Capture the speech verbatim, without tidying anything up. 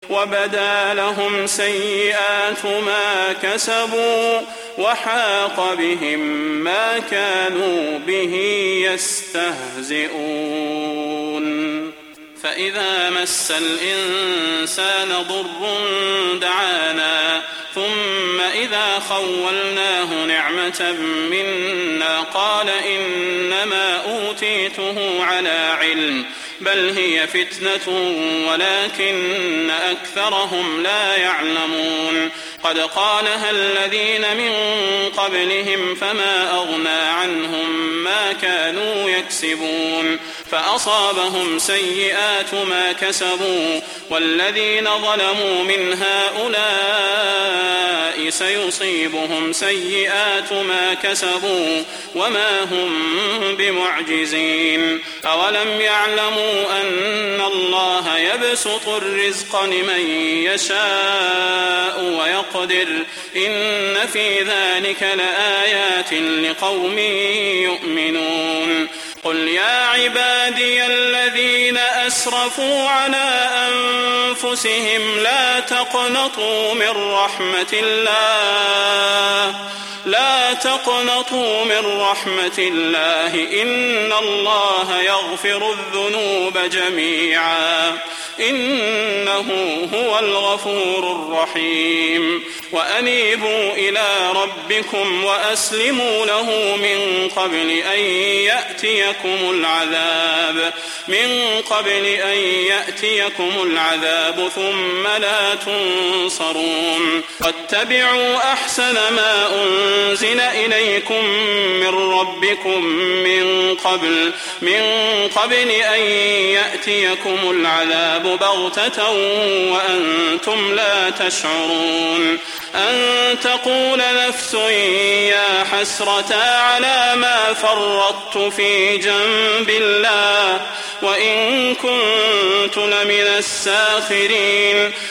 وبدا لهم سيئات ما كسبوا وحاق بهم ما كانوا به يستهزئون. فإذا مس الإنسان ضر دعانا ثم إذا خولناه نعمة منا قال إنما أوتيته على علم بل هي فتنة ولكن أكثرهم لا يعلمون. قد قالها الذين من قبلهم فما أغنى عنهم ما كانوا يكسبون فأصابهم سيئات ما كسبوا والذين ظلموا من هؤلاء سيصيبهم سيئات ما كسبوا وما هم بمعجزين. أولم يعلموا أن الله يبسط الرزق لمن يشاء ويقدر إن في ذلك لآيات لقوم يؤمنون. قل يا عبادي الذين أسرفوا على أنفسهم لا تقنطوا من رحمة الله لا تقنطوا من رحمة الله إن الله يغفر الذنوب جميعا إنه هو الغفور الرحيم. وأنيبوا إلى ربكم وأسلموا له من قبل أن يأتيكم العذاب من قبل أن يأتيكم العذاب ثم لا تنصرون. واتبعوا أحسن ما أنزل إليكم من ربكم من قبل من قبل أن يأتيكم العذاب بغتة وأنتم لا تشعرون. أن تقول نفس يا حسرة على ما فرطت في جنب الله وإن كنت لمن الساخرين.